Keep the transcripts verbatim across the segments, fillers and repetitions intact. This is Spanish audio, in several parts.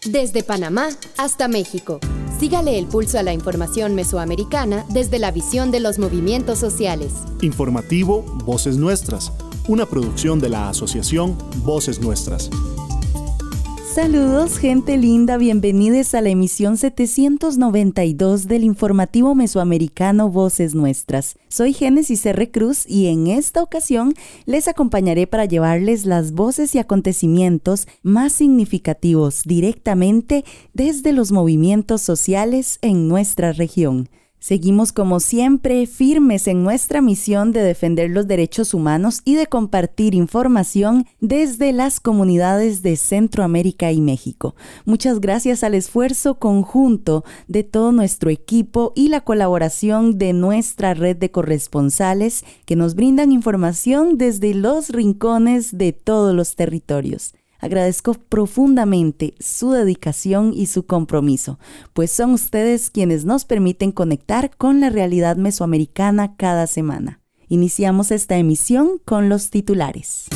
Desde Panamá hasta México. Sígale el pulso a la información mesoamericana desde la visión de los movimientos sociales. Informativo Voces Nuestras, una producción de la asociación Voces Nuestras. Saludos, gente linda, bienvenidos a la emisión setecientos noventa y dos del informativo mesoamericano Voces Nuestras. Soy Génesis R. Cruz y en esta ocasión les acompañaré para llevarles las voces y acontecimientos más significativos directamente desde los movimientos sociales en nuestra región. Seguimos como siempre firmes en nuestra misión de defender los derechos humanos y de compartir información desde las comunidades de Centroamérica y México. Muchas gracias al esfuerzo conjunto de todo nuestro equipo y la colaboración de nuestra red de corresponsales que nos brindan información desde los rincones de todos los territorios. Agradezco profundamente su dedicación y su compromiso, pues son ustedes quienes nos permiten conectar con la realidad mesoamericana cada semana. Iniciamos esta emisión con los titulares.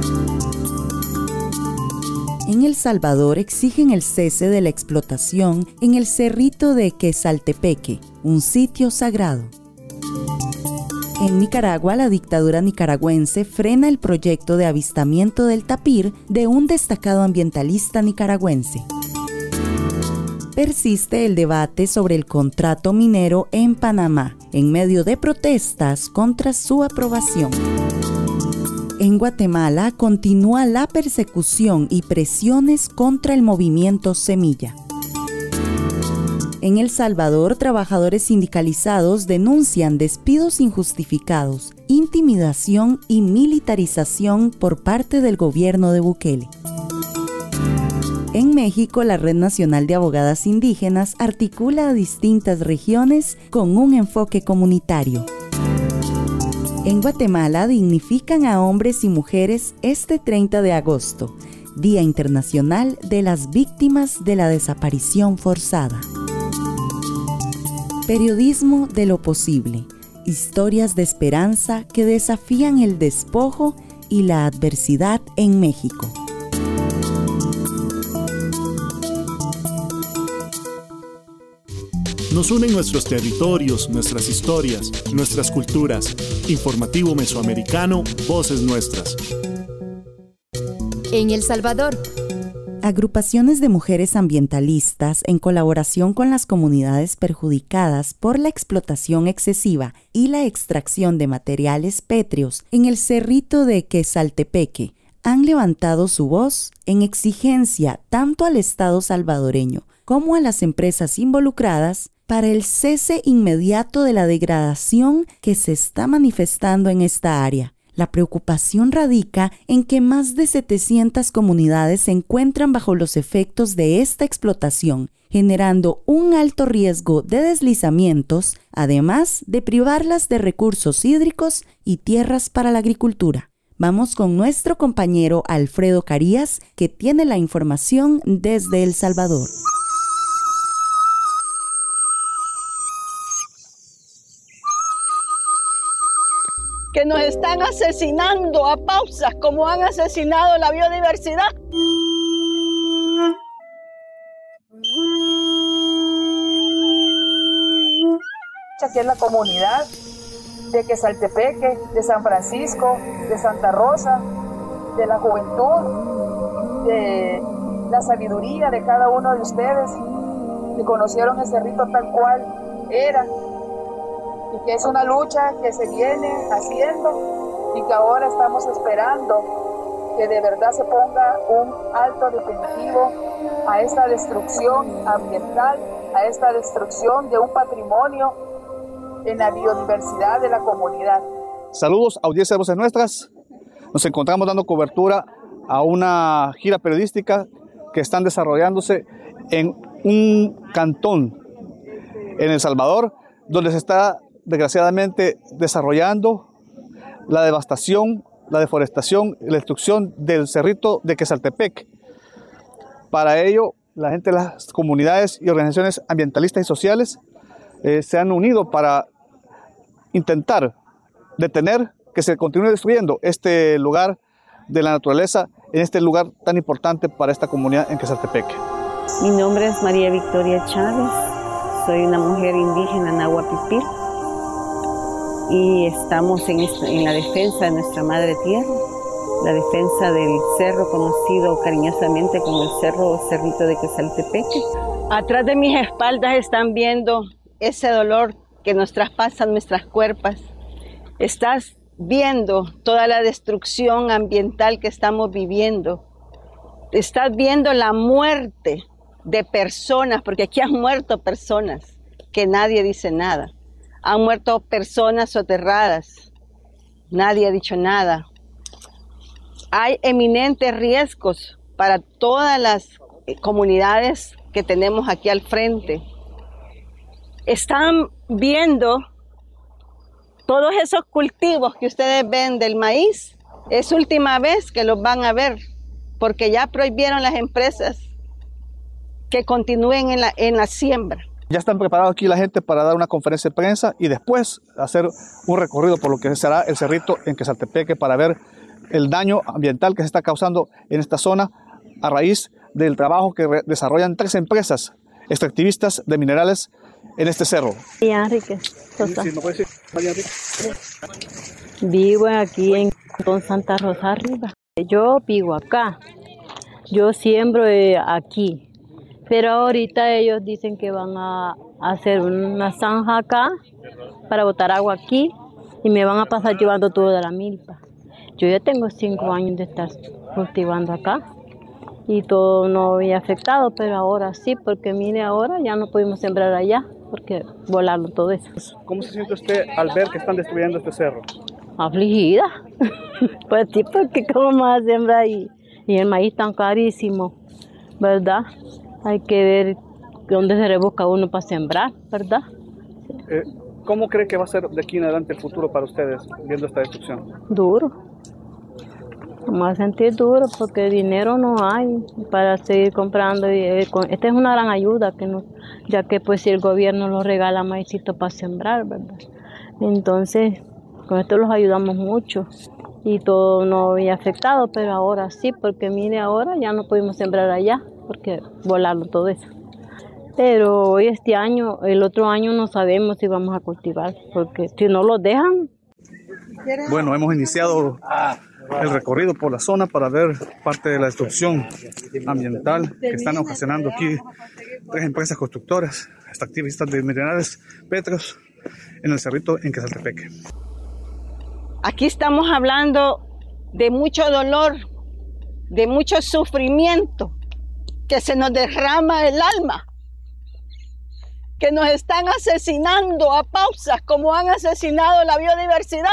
En El Salvador exigen el cese de la explotación en el cerrito de Quesaltepeque, un sitio sagrado. En Nicaragua, la dictadura nicaragüense frena el proyecto de avistamiento del tapir de un destacado ambientalista nicaragüense. Persiste el debate sobre el contrato minero en Panamá, en medio de protestas contra su aprobación. En Guatemala, continúa la persecución y presiones contra el movimiento Semilla. En El Salvador, trabajadores sindicalizados denuncian despidos injustificados, intimidación y militarización por parte del gobierno de Bukele. En México, la Red Nacional de Abogadas Indígenas articula a distintas regiones con un enfoque comunitario. En Guatemala, dignifican a hombres y mujeres este treinta de agosto, Día Internacional de las Víctimas de la Desaparición Forzada. Periodismo de lo posible, historias de esperanza que desafían el despojo y la adversidad en México. Nos unen nuestros territorios, nuestras historias, nuestras culturas. Informativo Mesoamericano, Voces Nuestras. En El Salvador, agrupaciones de mujeres ambientalistas, en colaboración con las comunidades perjudicadas por la explotación excesiva y la extracción de materiales pétreos en el cerrito de Quesaltepeque, han levantado su voz en exigencia tanto al Estado salvadoreño como a las empresas involucradas para el cese inmediato de la degradación que se está manifestando en esta área. La preocupación radica en que más de setecientas comunidades se encuentran bajo los efectos de esta explotación, generando un alto riesgo de deslizamientos, además de privarlas de recursos hídricos y tierras para la agricultura. Vamos con nuestro compañero Alfredo Carías, que tiene la información desde El Salvador. Que nos están asesinando a pausas como han asesinado la biodiversidad. Aquí es la comunidad de Quesaltepeque, de San Francisco, de Santa Rosa, de la juventud, de la sabiduría de cada uno de ustedes que conocieron ese rito tal cual era. Y que es una lucha que se viene haciendo y que ahora estamos esperando que de verdad se ponga un alto definitivo a esta destrucción ambiental, a esta destrucción de un patrimonio en la biodiversidad de la comunidad. Saludos, audiencia de Voces Nuestras. Nos encontramos dando cobertura a una gira periodística que están desarrollándose en un cantón en El Salvador, donde se está desgraciadamente desarrollando la devastación, la deforestación y la destrucción del cerrito de Quesaltepeque. Para ello, la gente de las comunidades y organizaciones ambientalistas y sociales eh, se han unido para intentar detener que se continúe destruyendo este lugar de la naturaleza, en este lugar tan importante para esta comunidad en Quesaltepeque. Mi nombre es María Victoria Chávez, soy una mujer indígena Nahua Pipil y estamos en, esta, en la defensa de nuestra madre tierra, la defensa del cerro conocido cariñosamente como el Cerro Cerrito de Quesaltepeque. Atrás de mis espaldas están viendo ese dolor que nos traspasa nuestras cuerpos. Estás viendo toda la destrucción ambiental que estamos viviendo. Estás viendo la muerte de personas, porque aquí han muerto personas que nadie dice nada. Han muerto personas soterradas, nadie ha dicho nada. Hay eminentes riesgos para todas las comunidades que tenemos aquí al frente. Están viendo todos esos cultivos que ustedes ven del maíz. Es última vez que los van a ver, porque ya prohibieron las empresas que continúen en la, en la siembra. Ya están preparados aquí la gente para dar una conferencia de prensa y después hacer un recorrido por lo que será el cerrito en Quesaltepeque para ver el daño ambiental que se está causando en esta zona a raíz del trabajo que desarrollan tres empresas extractivistas de minerales en este cerro. María Enrique Sosa. Vivo aquí en Don Santa Rosa arriba. Yo vivo acá, yo siembro aquí, pero ahorita ellos dicen que van a hacer una zanja acá para botar agua aquí y me van a pasar llevando todo de la milpa. Yo ya tengo cinco años de estar cultivando acá y todo no había afectado, pero ahora sí, porque mire, ahora ya no pudimos sembrar allá porque volaron todo eso. ¿Cómo se siente usted al ver que están destruyendo este cerro? Afligida. Pues sí, porque cómo más sembrar ahí. Y el maíz tan carísimo, ¿verdad? Hay que ver dónde se rebusca uno para sembrar, ¿verdad? Eh, ¿Cómo cree que va a ser de aquí en adelante el futuro para ustedes viendo esta destrucción? Duro. Vamos a sentir duro porque dinero no hay para seguir comprando. Y esta es una gran ayuda, que no, ya que pues si el gobierno nos regala maízito para sembrar, ¿verdad? Entonces, con esto los ayudamos mucho y todo no había afectado, pero ahora sí, porque mire, ahora ya no pudimos sembrar allá porque volaron todo eso. Pero hoy este año, el otro año no sabemos si vamos a cultivar, porque si no los dejan. Bueno, hemos iniciado el recorrido por la zona para ver parte de la destrucción ambiental que están ocasionando aquí tres empresas constructoras, extractivistas de minerales pétreos en el cerrito en Quesaltepeque. Aquí estamos hablando de mucho dolor, de mucho sufrimiento, que se nos derrama el alma, que nos están asesinando a pausas como han asesinado la biodiversidad.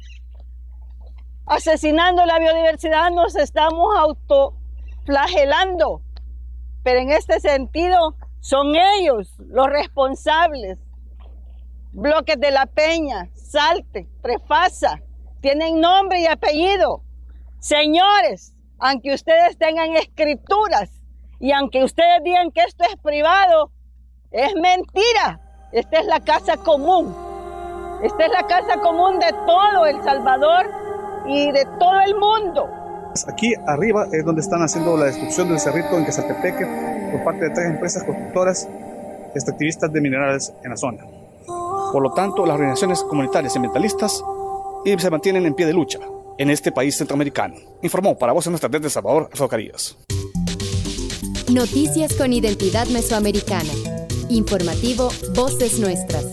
Asesinando la biodiversidad nos estamos autoflagelando, pero en este sentido son ellos los responsables. Bloques de la Peña, Salte, Prefasa, tienen nombre y apellido. Señores, aunque ustedes tengan escrituras y aunque ustedes digan que esto es privado, es mentira. Esta es la casa común. Esta es la casa común de todo El Salvador y de todo el mundo. Aquí arriba es donde están haciendo la destrucción del cerrito en Quesaltepeque por parte de tres empresas constructoras extractivistas de minerales en la zona. Por lo tanto, las organizaciones comunitarias y ambientalistas y se mantienen en pie de lucha en este país centroamericano. Informó para Voces Nuestras desde El Salvador, Alfredo Carías. Noticias con identidad mesoamericana. Informativo Voces Nuestras.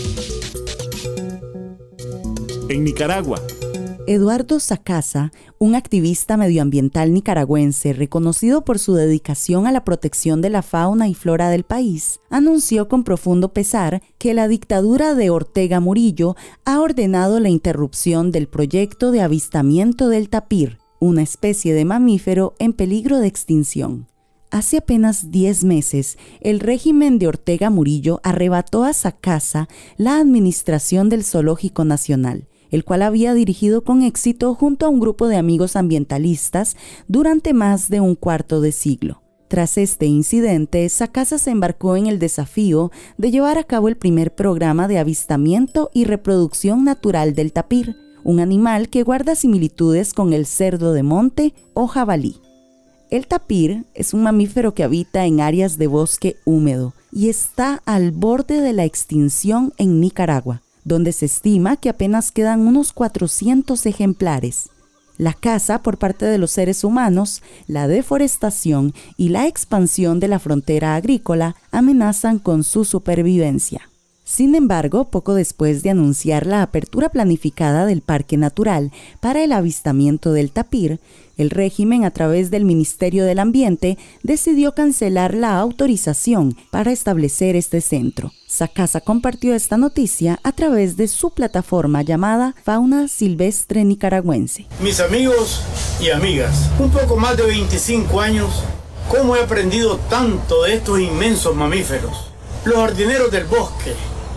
En Nicaragua. Eduardo Sacasa, un activista medioambiental nicaragüense reconocido por su dedicación a la protección de la fauna y flora del país, anunció con profundo pesar que la dictadura de Ortega Murillo ha ordenado la interrupción del proyecto de avistamiento del tapir, una especie de mamífero en peligro de extinción. Hace apenas diez meses, el régimen de Ortega Murillo arrebató a Sacasa la administración del Zoológico Nacional, el cual había dirigido con éxito junto a un grupo de amigos ambientalistas durante más de un cuarto de siglo. Tras este incidente, Sacasa se embarcó en el desafío de llevar a cabo el primer programa de avistamiento y reproducción natural del tapir, un animal que guarda similitudes con el cerdo de monte o jabalí. El tapir es un mamífero que habita en áreas de bosque húmedo y está al borde de la extinción en Nicaragua, donde se estima que apenas quedan unos cuatrocientos ejemplares. La caza por parte de los seres humanos, la deforestación y la expansión de la frontera agrícola amenazan con su supervivencia. Sin embargo, poco después de anunciar la apertura planificada del Parque Natural para el avistamiento del tapir, el régimen, a través del Ministerio del Ambiente, decidió cancelar la autorización para establecer este centro. SACASA compartió esta noticia a través de su plataforma llamada Fauna Silvestre Nicaragüense. Mis amigos y amigas, un poco más de veinticinco años, ¿cómo he aprendido tanto de estos inmensos mamíferos? Los jardineros del bosque,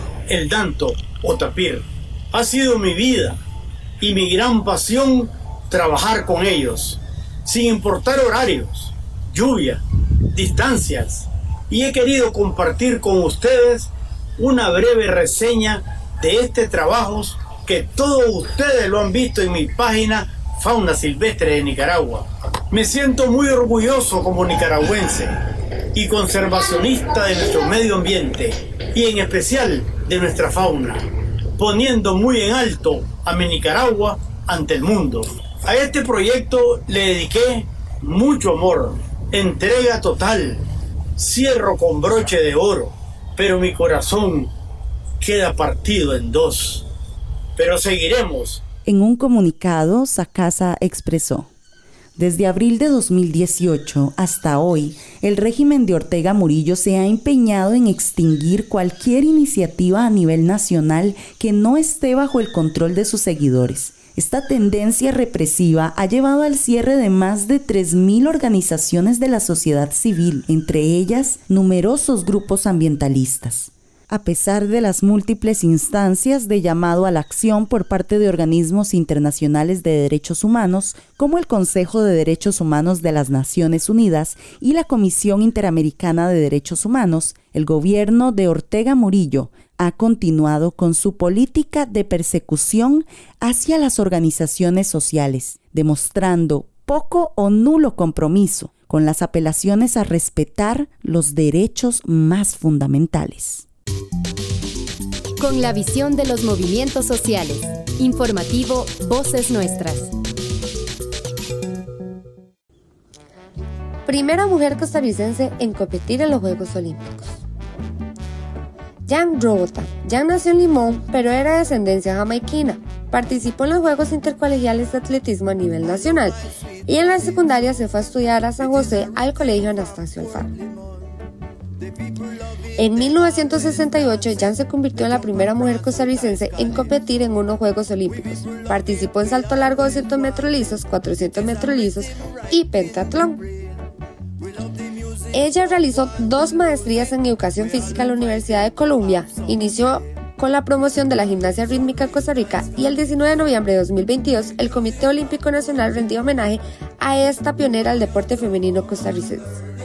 el danto o tapir, ha sido mi vida y mi gran pasión trabajar con ellos, sin importar horarios, lluvia, distancias, y he querido compartir con ustedes una breve reseña de este trabajo que todos ustedes lo han visto en mi página Fauna Silvestre de Nicaragua. Me siento muy orgulloso como nicaragüense y conservacionista de nuestro medio ambiente y en especial de nuestra fauna, poniendo muy en alto a mi Nicaragua ante el mundo. A este proyecto le dediqué mucho amor, entrega total, cierro con broche de oro, pero mi corazón queda partido en dos. Pero seguiremos. En un comunicado, SACASA expresó: desde abril de dos mil dieciocho hasta hoy, el régimen de Ortega Murillo se ha empeñado en extinguir cualquier iniciativa a nivel nacional que no esté bajo el control de sus seguidores. Esta tendencia represiva ha llevado al cierre de más de tres mil organizaciones de la sociedad civil, entre ellas numerosos grupos ambientalistas. A pesar de las múltiples instancias de llamado a la acción por parte de organismos internacionales de derechos humanos, como el Consejo de Derechos Humanos de las Naciones Unidas y la Comisión Interamericana de Derechos Humanos, el gobierno de Ortega Murillo ha continuado con su política de persecución hacia las organizaciones sociales, demostrando poco o nulo compromiso con las apelaciones a respetar los derechos más fundamentales. Con la visión de los movimientos sociales. Informativo Voces Nuestras. Primera mujer costarricense en competir en los Juegos Olímpicos. Jan Robota. Jan nació en Limón, pero era de descendencia jamaiquina. Participó en los Juegos Intercolegiales de Atletismo a nivel nacional y en la secundaria se fue a estudiar a San José al Colegio Anastasio Alfaro. En mil novecientos sesenta y ocho, Jan se convirtió en la primera mujer costarricense en competir en unos Juegos Olímpicos. Participó en salto largo doscientos metros lisos, cuatrocientos metros lisos y pentatlón. Ella realizó dos maestrías en educación física en la Universidad de Columbia, inició con la promoción de la gimnasia rítmica en Costa Rica y el diecinueve de noviembre de dos mil veintidós el Comité Olímpico Nacional rendió homenaje a esta pionera del deporte femenino costarricense.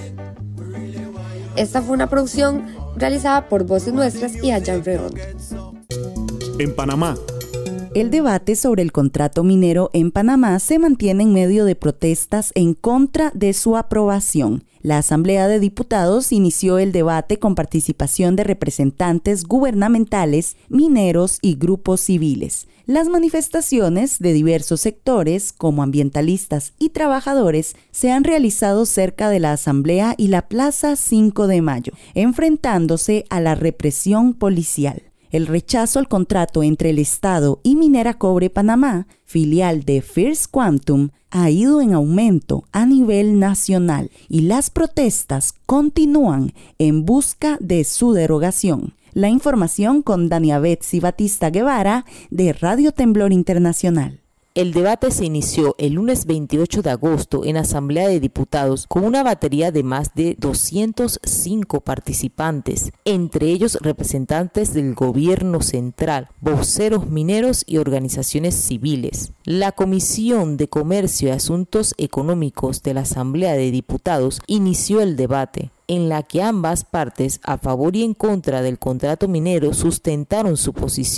Esta fue una producción realizada por Voces Nuestras y Allan Redondo. En Panamá. El debate sobre el contrato minero en Panamá se mantiene en medio de protestas en contra de su aprobación. La Asamblea de Diputados inició el debate con participación de representantes gubernamentales, mineros y grupos civiles. Las manifestaciones de diversos sectores, como ambientalistas y trabajadores, se han realizado cerca de la Asamblea y la Plaza cinco de Mayo, enfrentándose a la represión policial. El rechazo al contrato entre el Estado y Minera Cobre Panamá, filial de First Quantum, ha ido en aumento a nivel nacional y las protestas continúan en busca de su derogación. La información con Dania Betsy Batista Guevara de Radio Temblor Internacional. El debate se inició el lunes veintiocho de agosto en Asamblea de Diputados con una batería de más de doscientos cinco participantes, entre ellos representantes del gobierno central, voceros mineros y organizaciones civiles. La Comisión de Comercio y Asuntos Económicos de la Asamblea de Diputados inició el debate, en la que ambas partes, a favor y en contra del contrato minero, sustentaron su posición.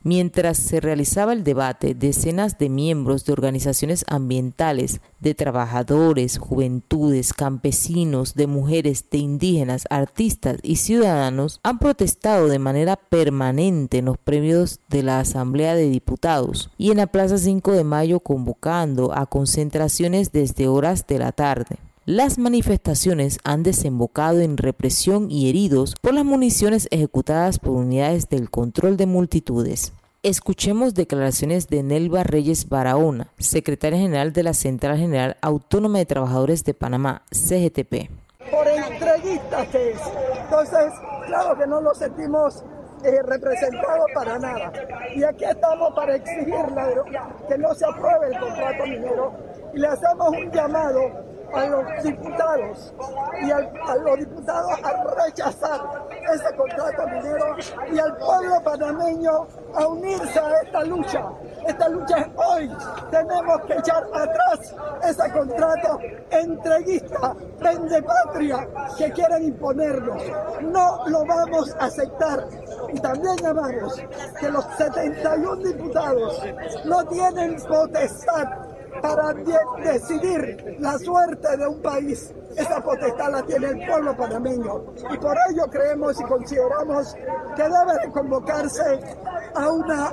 Mientras se realizaba el debate, decenas de miembros de organizaciones ambientales, de trabajadores, juventudes, campesinos, de mujeres, de indígenas, artistas y ciudadanos han protestado de manera permanente en los premios de la Asamblea de Diputados y en la Plaza cinco de Mayo, convocando a concentraciones desde horas de la tarde. Las manifestaciones han desembocado en represión y heridos por las municiones ejecutadas por unidades del control de multitudes. Escuchemos declaraciones de Nelva Reyes Barahona, secretaria general de la Central General Autónoma de Trabajadores de Panamá, C G T P. Por entreguistas que es. Entonces, claro que no nos sentimos eh, representados para nada. Y aquí estamos para exigir la, que no se apruebe el contrato minero y le hacemos un llamado a los diputados y al, a los diputados a rechazar ese contrato minero y al pueblo panameño a unirse a esta lucha. Esta lucha es hoy. Tenemos que echar atrás ese contrato entreguista, vendepatria que quieren imponernos. No lo vamos a aceptar. Y también llamamos que los setenta y uno diputados no tienen potestad para de- decidir la suerte de un país. Esa potestad la tiene el pueblo panameño y por ello creemos y consideramos que debe de convocarse a una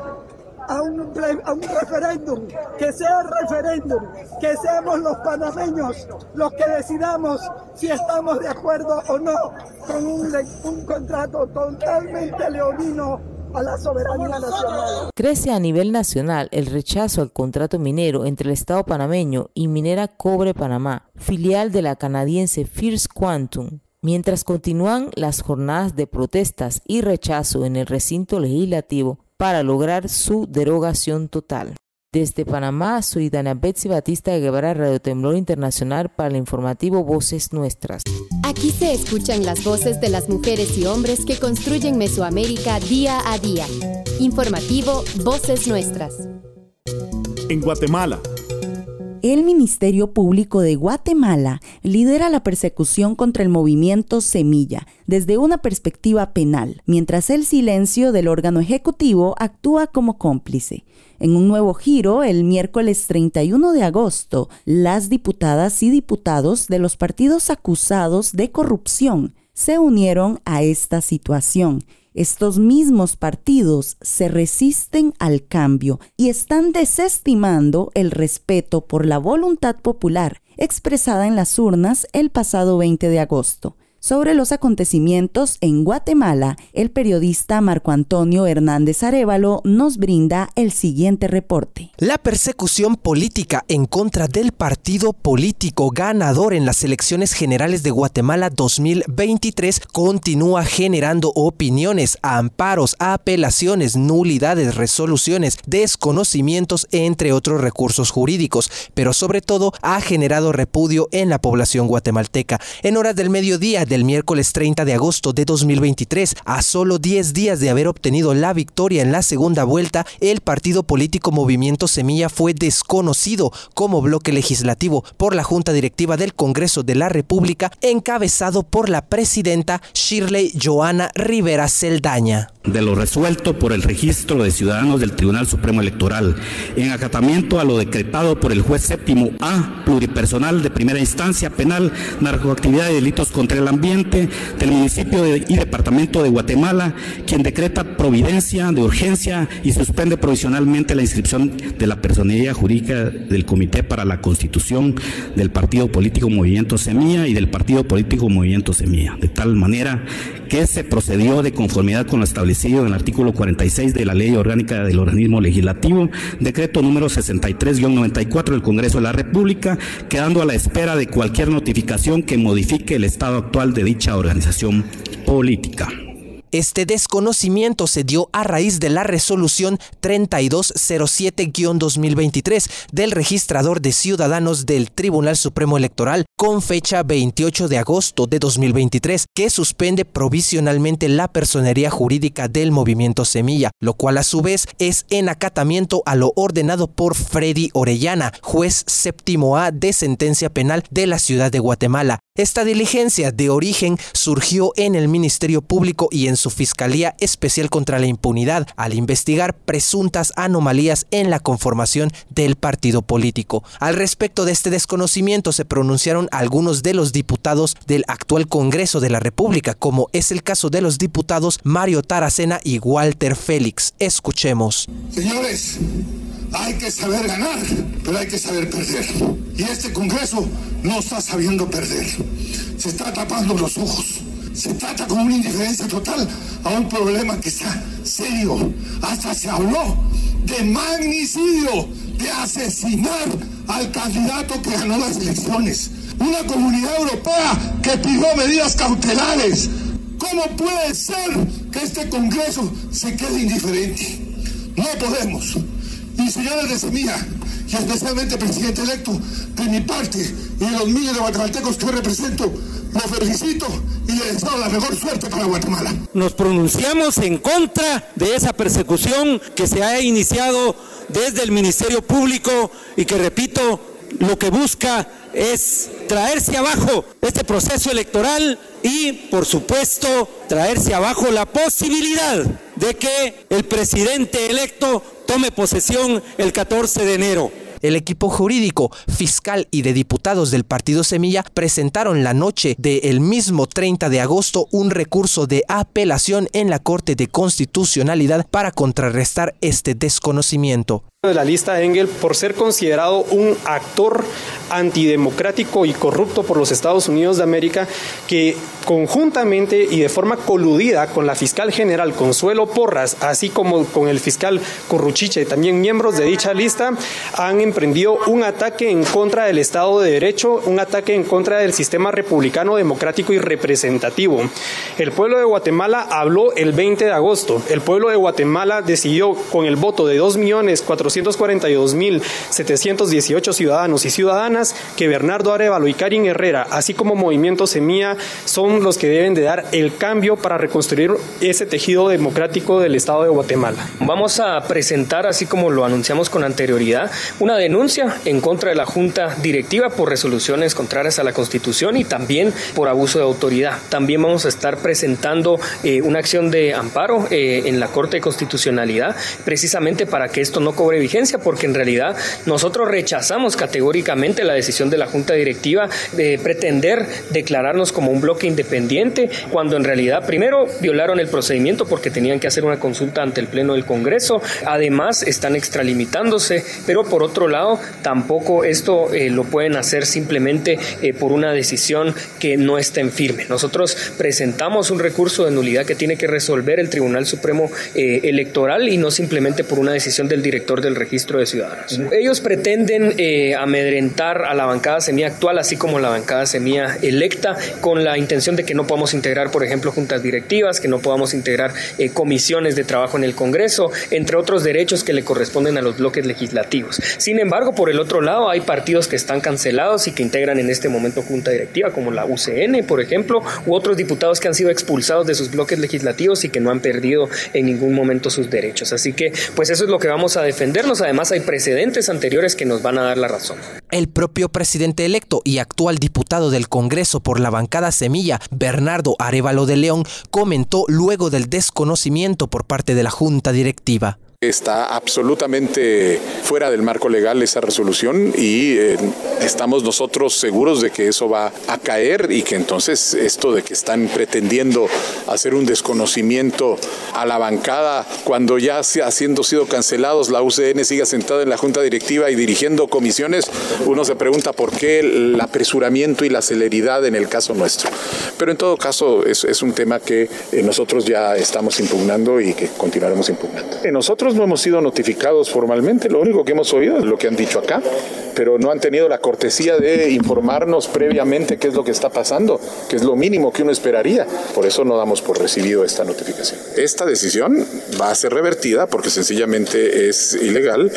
a un, a un referéndum, que sea referéndum, que seamos los panameños los que decidamos si estamos de acuerdo o no con un, un contrato totalmente leonino a la soberanía nacional. Crece a nivel nacional el rechazo al contrato minero entre el Estado panameño y Minera Cobre Panamá, filial de la canadiense First Quantum, mientras continúan las jornadas de protestas y rechazo en el recinto legislativo para lograr su derogación total. Desde Panamá, soy Dana Betsy Batista de Guevara, Radio Temblor Internacional, para el informativo Voces Nuestras. Aquí se escuchan las voces de las mujeres y hombres que construyen Mesoamérica día a día. Informativo Voces Nuestras. En Guatemala. El Ministerio Público de Guatemala lidera la persecución contra el movimiento Semilla desde una perspectiva penal, mientras el silencio del órgano ejecutivo actúa como cómplice. En un nuevo giro, el miércoles treinta y uno de agosto, las diputadas y diputados de los partidos acusados de corrupción se unieron a esta situación. Estos mismos partidos se resisten al cambio y están desestimando el respeto por la voluntad popular expresada en las urnas el pasado veinte de agosto. Sobre los acontecimientos en Guatemala, el periodista Marco Antonio Hernández Arévalo nos brinda el siguiente reporte. La persecución política en contra del partido político ganador en las elecciones generales de Guatemala dos mil veintitrés continúa generando opiniones, amparos, apelaciones, nulidades, resoluciones, desconocimientos, entre otros recursos jurídicos, pero sobre todo ha generado repudio en la población guatemalteca. En horas del mediodía del miércoles treinta de agosto de dos mil veintitrés, a solo diez días de haber obtenido la victoria en la segunda vuelta, el partido político Movimiento Semilla fue desconocido como bloque legislativo por la Junta Directiva del Congreso de la República, encabezado por la presidenta Shirley Joana Rivera Celdaña. De lo resuelto por el registro de ciudadanos del Tribunal Supremo Electoral, en acatamiento a lo decretado por el juez séptimo A, pluripersonal de primera instancia penal, narcoactividad y delitos contra el ambiente del municipio de, y departamento de Guatemala, quien decreta providencia de urgencia y suspende provisionalmente la inscripción de la personería jurídica del Comité para la Constitución del Partido Político Movimiento Semilla y del Partido Político Movimiento Semilla, de tal manera que se procedió de conformidad con lo establecido en el artículo cuarenta y seis de la Ley Orgánica del Organismo Legislativo, decreto número sesenta y tres guión noventa y cuatro del Congreso de la República, quedando a la espera de cualquier notificación que modifique el estado actual de dicha organización política. Este desconocimiento se dio a raíz de la resolución treinta y dos cero siete guión dos mil veintitrés del registrador de ciudadanos del Tribunal Supremo Electoral con fecha veintiocho de agosto de dos mil veintitrés, que suspende provisionalmente la personería jurídica del Movimiento Semilla, lo cual a su vez es en acatamiento a lo ordenado por Freddy Orellana, juez séptimo A de sentencia penal de la ciudad de Guatemala. Esta diligencia de origen surgió en el Ministerio Público y en su Fiscalía Especial contra la Impunidad al investigar presuntas anomalías en la conformación del partido político. Al respecto de este desconocimiento se pronunciaron algunos de los diputados del actual Congreso de la República, como es el caso de los diputados Mario Taracena y Walter Félix. Escuchemos. Señores, hay que saber ganar, pero hay que saber perder. Y este Congreso no está sabiendo perder. Se está tapando los ojos. Se trata con una indiferencia total a un problema que está serio. Hasta se habló de magnicidio, de asesinar al candidato que ganó las elecciones. Una comunidad europea que pidió medidas cautelares. ¿Cómo puede ser que este Congreso se quede indiferente? No podemos. Y señores de Semilla, y especialmente presidente electo, de mi parte y de los miles de guatemaltecos que represento, lo felicito y le deseo la mejor suerte para Guatemala. Nos pronunciamos en contra de esa persecución que se ha iniciado desde el Ministerio Público y que, repito, lo que busca es traerse abajo este proceso electoral y, por supuesto, traerse abajo la posibilidad de que el presidente electo tome posesión el catorce de enero. El equipo jurídico, fiscal y de diputados del Partido Semilla presentaron la noche del mismo treinta de agosto un recurso de apelación en la Corte de Constitucionalidad para contrarrestar este desconocimiento. De la lista Engel por ser considerado un actor antidemocrático y corrupto por los Estados Unidos de América, que conjuntamente y de forma coludida con la fiscal general Consuelo Porras, así como con el fiscal Curruchiche y también miembros de dicha lista, han emprendido un ataque en contra del Estado de Derecho, un ataque en contra del sistema republicano, democrático y representativo. El pueblo de Guatemala habló el veinte de agosto. El pueblo de Guatemala decidió con el voto de dos millones cuatrocientos cuarenta y dos mil setecientos dieciocho ciudadanos y ciudadanas que Bernardo Arévalo y Karin Herrera, así como Movimiento Semilla, son los que deben de dar el cambio para reconstruir ese tejido democrático del Estado de Guatemala. Vamos a presentar, así como lo anunciamos con anterioridad, una denuncia en contra de la Junta Directiva por resoluciones contrarias a la Constitución y también por abuso de autoridad. También vamos a estar presentando eh, una acción de amparo eh, en la Corte de Constitucionalidad, precisamente para que esto no cobre vigencia, porque en realidad nosotros rechazamos categóricamente la decisión de la Junta Directiva de pretender declararnos como un bloque independiente, cuando en realidad primero violaron el procedimiento porque tenían que hacer una consulta ante el Pleno del Congreso, además están extralimitándose, pero por otro lado tampoco esto eh, lo pueden hacer simplemente eh, por una decisión que no está en firme. Nosotros presentamos un recurso de nulidad que tiene que resolver el Tribunal Supremo eh, Electoral y no simplemente por una decisión del director del Registro de Ciudadanos. Ellos pretenden eh, amedrentar a la bancada Semilla actual, así como la bancada Semilla electa, con la intención de que no podamos integrar, por ejemplo, juntas directivas, que no podamos integrar eh, comisiones de trabajo en el Congreso, entre otros derechos que le corresponden a los bloques legislativos. Sin embargo, por el otro lado, hay partidos que están cancelados y que integran en este momento junta directiva, como la U C N, por ejemplo, u otros diputados que han sido expulsados de sus bloques legislativos y que no han perdido en ningún momento sus derechos. Así que, pues eso es lo que vamos a defendernos. Además, hay precedentes anteriores que nos van a dar la razón. El propio presidente electo y actual diputado del Congreso por la bancada Semilla, Bernardo Arévalo de León, comentó luego del desconocimiento por parte de la Junta Directiva. Está absolutamente fuera del marco legal esa resolución y eh, estamos nosotros seguros de que eso va a caer y que entonces esto de que están pretendiendo hacer un desconocimiento a la bancada cuando ya haciendo sido cancelados la U C N siga sentada en la Junta Directiva y dirigiendo comisiones, uno se pregunta por qué el apresuramiento y la celeridad en el caso nuestro. Pero en todo caso es, es un tema que eh, nosotros ya estamos impugnando y que continuaremos impugnando. Eh, nosotros no hemos sido notificados formalmente, lo único que hemos oído es lo que han dicho acá, pero no han tenido la cortesía de informarnos previamente qué es lo que está pasando, que es lo mínimo que uno esperaría. Por eso no damos por recibido esta notificación. Esta decisión va a ser revertida porque sencillamente es ilegal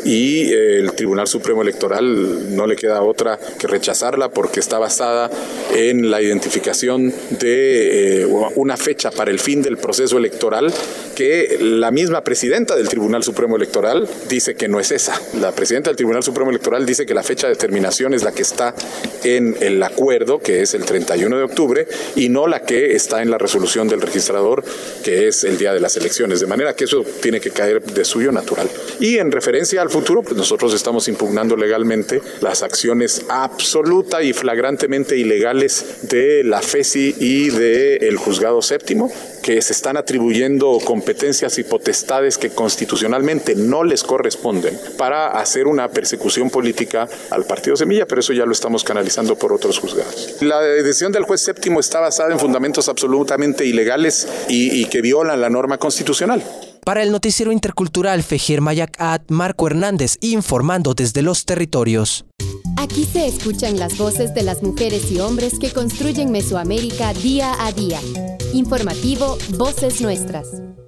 y eh, el Tribunal Supremo Electoral no le queda otra que rechazarla porque está basada en la identificación de eh, una fecha para el fin del proceso electoral que la misma presidenta del Tribunal Supremo Electoral dice que no es esa. La presidenta del Tribunal Supremo Electoral dice que la fecha de terminación es la que está en el acuerdo, que es el treinta y uno de octubre, y no la que está en la resolución del registrador, que es el día de las elecciones. De manera que eso tiene que caer de suyo natural. Y en referencia al futuro, pues nosotros estamos impugnando legalmente las acciones absoluta y flagrantemente ilegales de la F E S I y del Juzgado Séptimo, que se están atribuyendo competencias y potestades que constitucionalmente no les corresponden para hacer una persecución política al Partido Semilla, pero eso ya lo estamos canalizando por otros juzgados. La decisión del juez séptimo está basada en fundamentos absolutamente ilegales y, y que violan la norma constitucional. Para el noticiero intercultural Fejir Mayacat, Marco Hernández, informando desde los territorios. Aquí se escuchan las voces de las mujeres y hombres que construyen Mesoamérica día a día. Informativo Voces Nuestras.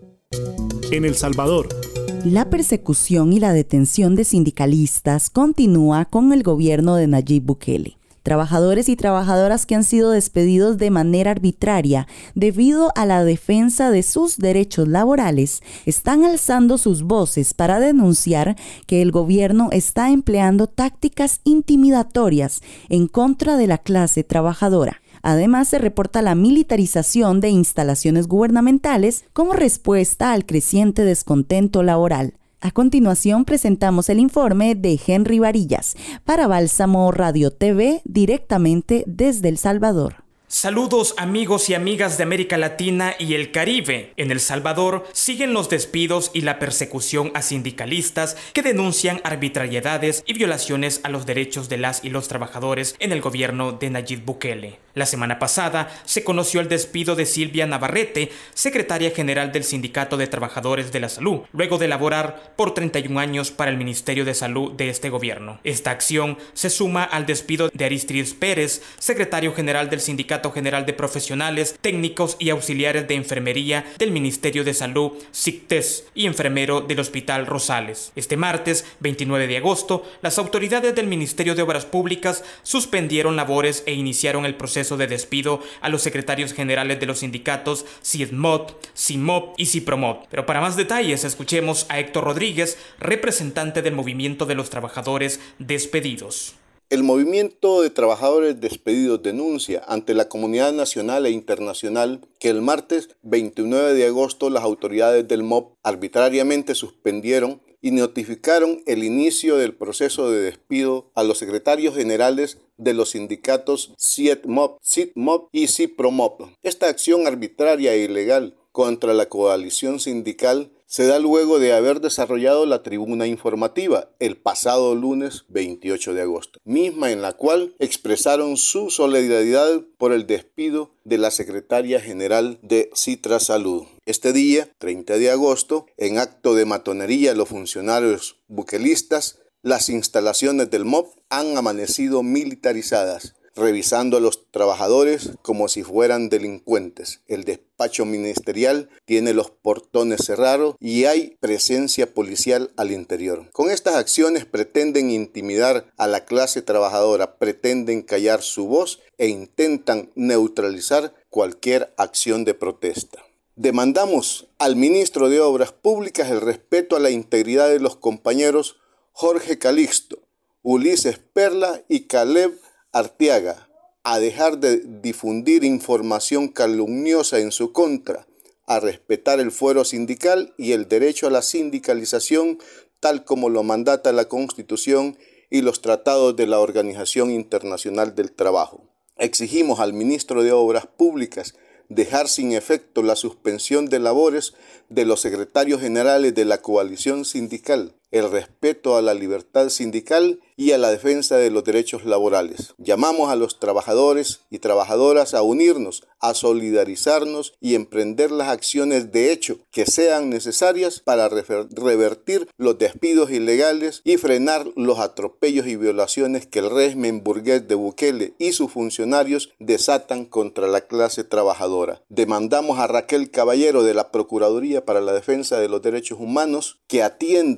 En El Salvador. La persecución y la detención de sindicalistas continúa con el gobierno de Nayib Bukele. Trabajadores y trabajadoras que han sido despedidos de manera arbitraria debido a la defensa de sus derechos laborales están alzando sus voces para denunciar que el gobierno está empleando tácticas intimidatorias en contra de la clase trabajadora. Además, se reporta la militarización de instalaciones gubernamentales como respuesta al creciente descontento laboral. A continuación presentamos el informe de Henry Varillas para Bálsamo Radio T V directamente desde El Salvador. Saludos amigos y amigas de América Latina y el Caribe. En El Salvador siguen los despidos y la persecución a sindicalistas que denuncian arbitrariedades y violaciones a los derechos de las y los trabajadores en el gobierno de Nayib Bukele. La semana pasada se conoció el despido de Silvia Navarrete, secretaria general del Sindicato de Trabajadores de la Salud, luego de laborar por treinta y un años para el Ministerio de Salud de este gobierno. Esta acción se suma al despido de Aristides Pérez, secretario general del Sindicato General de Profesionales, Técnicos y Auxiliares de Enfermería del Ministerio de Salud, SICTES, y enfermero del Hospital Rosales. Este martes, veintinueve de agosto, las autoridades del Ministerio de Obras Públicas suspendieron labores e iniciaron el proceso de despido a los secretarios generales de los sindicatos CIEDMOD, CIMOP y CIPROMOD. Pero para más detalles, escuchemos a Héctor Rodríguez, representante del Movimiento de los Trabajadores Despedidos. El Movimiento de Trabajadores Despedidos denuncia ante la comunidad nacional e internacional que el martes veintinueve de agosto las autoridades del M O P arbitrariamente suspendieron y notificaron el inicio del proceso de despido a los secretarios generales de los sindicatos CIEDMOP, CITMOP y CIPROMOP. Esta acción arbitraria e ilegal contra la coalición sindical se da luego de haber desarrollado la tribuna informativa el pasado lunes veintiocho de agosto, misma en la cual expresaron su solidaridad por el despido de la secretaria general de Citra Salud. Este día, treinta de agosto, en acto de matonería a los funcionarios buquelistas, las instalaciones del M O P han amanecido militarizadas, revisando a los trabajadores como si fueran delincuentes. El despacho ministerial tiene los portones cerrados y hay presencia policial al interior. Con estas acciones pretenden intimidar a la clase trabajadora, pretenden callar su voz e intentan neutralizar cualquier acción de protesta. Demandamos al ministro de Obras Públicas el respeto a la integridad de los compañeros Jorge Calixto, Ulises Perla y Caleb Arteaga, a dejar de difundir información calumniosa en su contra, a respetar el fuero sindical y el derecho a la sindicalización tal como lo mandata la Constitución y los tratados de la Organización Internacional del Trabajo. Exigimos al ministro de Obras Públicas dejar sin efecto la suspensión de labores de los secretarios generales de la coalición sindical, el respeto a la libertad sindical y a la defensa de los derechos laborales. Llamamos a los trabajadores y trabajadoras a unirnos, a solidarizarnos y emprender las acciones de hecho que sean necesarias para revertir los despidos ilegales y frenar los atropellos y violaciones que el régimen burgués de Bukele y sus funcionarios desatan contra la clase trabajadora. Demandamos a Raquel Caballero de la Procuraduría para la Defensa de los Derechos Humanos que atienda el rol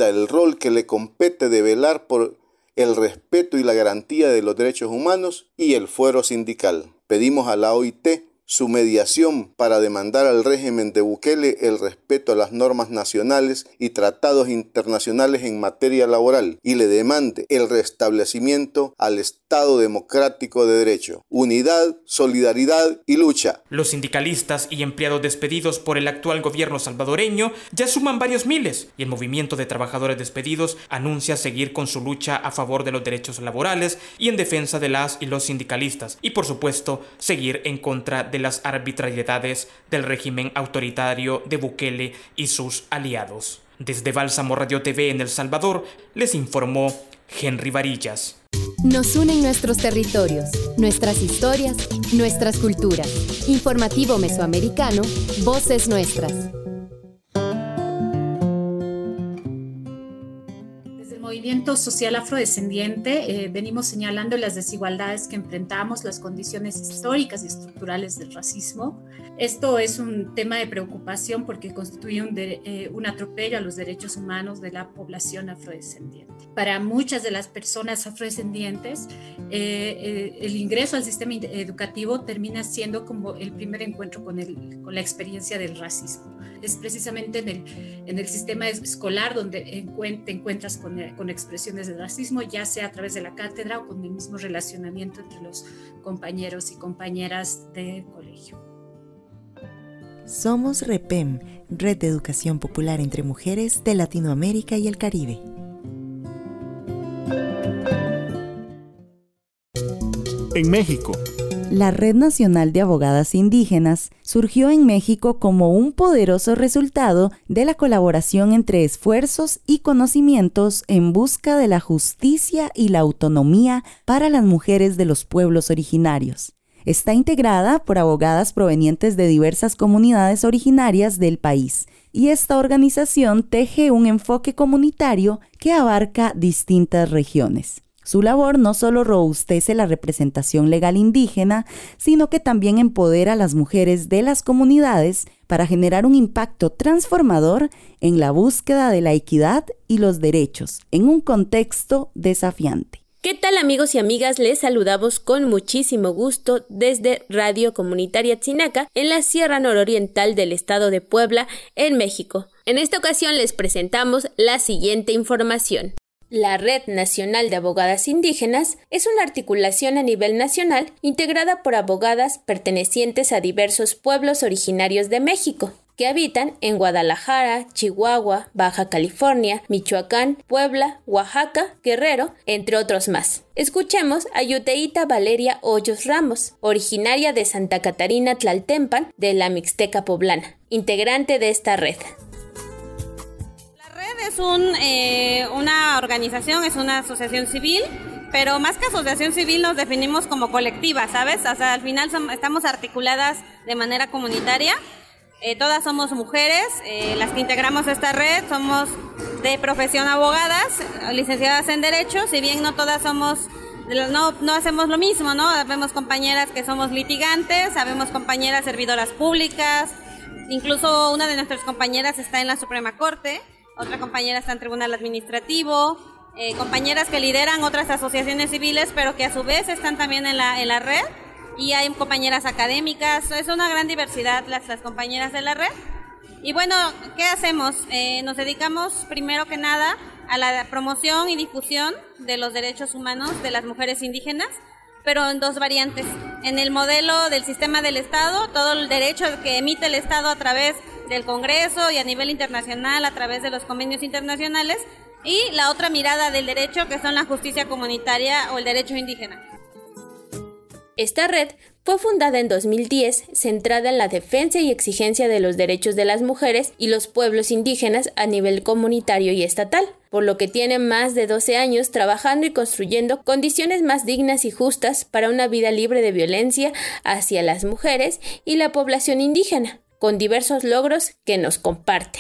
rol que le compete de velar por el respeto y la garantía de los derechos humanos, y el fuero sindical. Pedimos a la O I T su mediación para demandar al régimen de Bukele el respeto a las normas nacionales y tratados internacionales en materia laboral, y le demande el restablecimiento al Estado democrático de derecho. Unidad, solidaridad y lucha. Los sindicalistas y empleados despedidos por el actual gobierno salvadoreño ya suman varios miles, y el movimiento de trabajadores despedidos anuncia seguir con su lucha a favor de los derechos laborales y en defensa de las y los sindicalistas, y por supuesto seguir en contra de las arbitrariedades del régimen autoritario de Bukele y sus aliados. Desde Bálsamo Radio T V en El Salvador, les informó Henry Varillas. Nos unen nuestros territorios, nuestras historias, nuestras culturas. Informativo Mesoamericano, Voces Nuestras. El movimiento social afrodescendiente eh, venimos señalando las desigualdades que enfrentamos, las condiciones históricas y estructurales del racismo. Esto es un tema de preocupación porque constituye un, de, eh, un atropello a los derechos humanos de la población afrodescendiente. Para muchas de las personas afrodescendientes, eh, eh, el ingreso al sistema educativo termina siendo como el primer encuentro con, el, con la experiencia del racismo. Es precisamente en el, en el sistema escolar donde te encuentras con, con expresiones de racismo, ya sea a través de la cátedra o con el mismo relacionamiento entre los compañeros y compañeras de colegio. Somos REPEM, Red de Educación Popular entre Mujeres de Latinoamérica y el Caribe. En México, la Red Nacional de Abogadas Indígenas surgió en México como un poderoso resultado de la colaboración entre esfuerzos y conocimientos en busca de la justicia y la autonomía para las mujeres de los pueblos originarios. Está integrada por abogadas provenientes de diversas comunidades originarias del país, y esta organización teje un enfoque comunitario que abarca distintas regiones. Su labor no solo robustece la representación legal indígena, sino que también empodera a las mujeres de las comunidades para generar un impacto transformador en la búsqueda de la equidad y los derechos en un contexto desafiante. ¿Qué tal, amigos y amigas? Les saludamos con muchísimo gusto desde Radio Comunitaria Tzinaca en la Sierra Nororiental del estado de Puebla, en México. En esta ocasión les presentamos la siguiente información. La Red Nacional de Abogadas Indígenas es una articulación a nivel nacional integrada por abogadas pertenecientes a diversos pueblos originarios de México, que habitan en Guadalajara, Chihuahua, Baja California, Michoacán, Puebla, Oaxaca, Guerrero, entre otros más. Escuchemos a Yuteíta Valeria Hoyos Ramos, originaria de Santa Catarina Tlaltempan, de la Mixteca Poblana, integrante de esta red. Es un, eh, una organización, es una asociación civil, pero más que asociación civil nos definimos como colectiva, ¿sabes? O sea, al final somos, estamos articuladas de manera comunitaria, eh, todas somos mujeres, eh, las que integramos esta red somos de profesión abogadas, licenciadas en Derecho, si bien no todas somos, no, no hacemos lo mismo, ¿no? Habemos compañeras que somos litigantes, habemos compañeras servidoras públicas, incluso una de nuestras compañeras está en la Suprema Corte. Otra compañera está en Tribunal Administrativo, eh, compañeras que lideran otras asociaciones civiles, pero que a su vez están también en la, en la red, y hay compañeras académicas, es una gran diversidad las, las compañeras de la red. Y bueno, ¿qué hacemos? Eh, nos dedicamos primero que nada a la promoción y difusión de los derechos humanos de las mujeres indígenas, pero en dos variantes. En el modelo del sistema del Estado, todo el derecho que emite el Estado a través del Congreso y a nivel internacional a través de los convenios internacionales, y la otra mirada del derecho, que son la justicia comunitaria o el derecho indígena. Esta red fue fundada en dos mil diez, centrada en la defensa y exigencia de los derechos de las mujeres y los pueblos indígenas a nivel comunitario y estatal, por lo que tiene más de doce años trabajando y construyendo condiciones más dignas y justas para una vida libre de violencia hacia las mujeres y la población indígena, con diversos logros que nos comparte.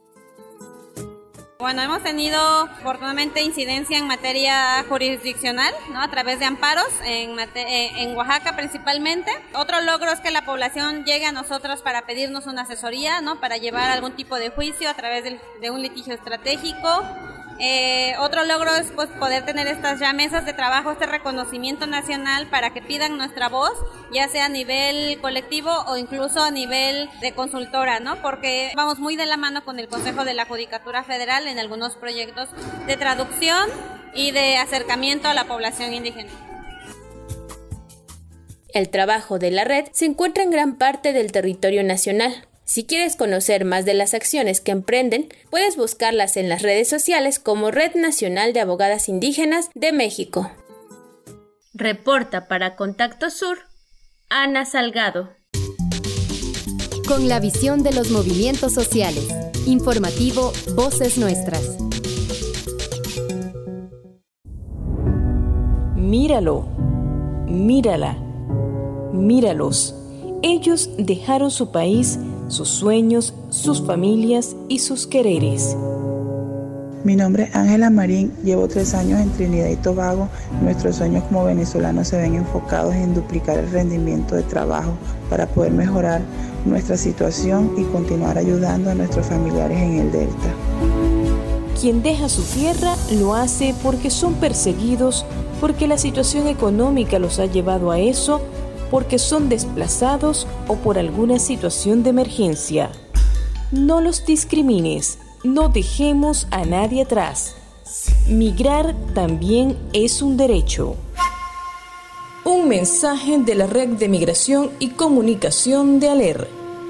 Bueno, hemos tenido afortunadamente incidencia en materia jurisdiccional, ¿no? A través de amparos en, en Oaxaca principalmente. Otro logro es que la población llegue a nosotros para pedirnos una asesoría, ¿no? Para llevar algún tipo de juicio a través de, de un litigio estratégico. Eh, otro logro es pues, poder tener estas ya mesas de trabajo, este reconocimiento nacional para que pidan nuestra voz, ya sea a nivel colectivo o incluso a nivel de consultora, ¿no? Porque vamos muy de la mano con el Consejo de la Judicatura Federal en algunos proyectos de traducción y de acercamiento a la población indígena. El trabajo de la red se encuentra en gran parte del territorio nacional. Si quieres conocer más de las acciones que emprenden, puedes buscarlas en las redes sociales como Red Nacional de Abogadas Indígenas de México. Reporta para Contacto Sur, Ana Salgado. Con la visión de los movimientos sociales. Informativo Voces Nuestras. Míralo, mírala, míralos. Ellos dejaron su país, sus sueños, sus familias y sus quereres. Mi nombre es Ángela Marín, llevo tres años en Trinidad y Tobago. Nuestros sueños como venezolanos se ven enfocados en duplicar el rendimiento de trabajo para poder mejorar nuestra situación y continuar ayudando a nuestros familiares en el Delta. Quien deja su tierra lo hace porque son perseguidos, porque la situación económica los ha llevado a eso, porque son desplazados o por alguna situación de emergencia. No los discrimines, no dejemos a nadie atrás. Migrar también es un derecho. Un mensaje de la Red de Migración y Comunicación de ALER.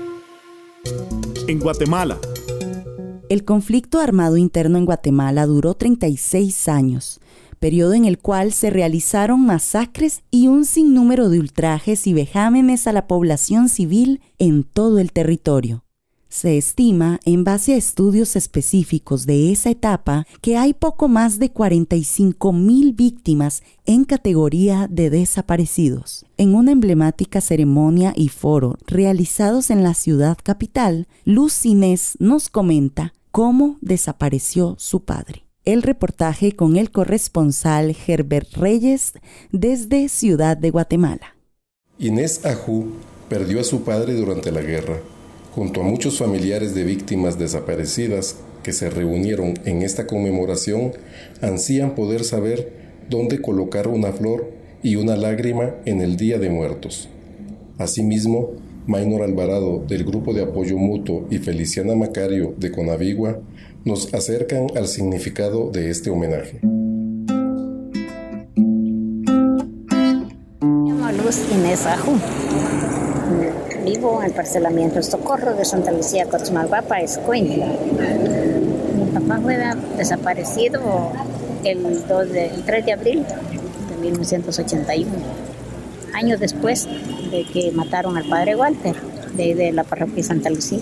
En Guatemala. El conflicto armado interno en Guatemala duró treinta y seis años. Periodo en el cual se realizaron masacres y un sinnúmero de ultrajes y vejámenes a la población civil en todo el territorio. Se estima, en base a estudios específicos de esa etapa, que hay poco más de cuarenta y cinco mil víctimas en categoría de desaparecidos. En una emblemática ceremonia y foro realizados en la ciudad capital, Luz Inés nos comenta cómo desapareció su padre. El reportaje con el corresponsal Herbert Reyes desde Ciudad de Guatemala. Inés Ajú perdió a su padre durante la guerra. Junto a muchos familiares de víctimas desaparecidas que se reunieron en esta conmemoración, ansían poder saber dónde colocar una flor y una lágrima en el Día de Muertos. Asimismo, Maynor Alvarado del Grupo de Apoyo Mutuo y Feliciana Macario de Conavigua nos acercan al significado de este homenaje. Me llamo Luz Inés Ajú. Vivo en el parcelamiento Socorro de Santa Lucía, Cotzmalguapa, Escuintla. Mi papá fue desaparecido el, dos de, el tres de abril de mil novecientos ochenta y uno, años después de que mataron al padre Walter, de, de la parroquia Santa Lucía.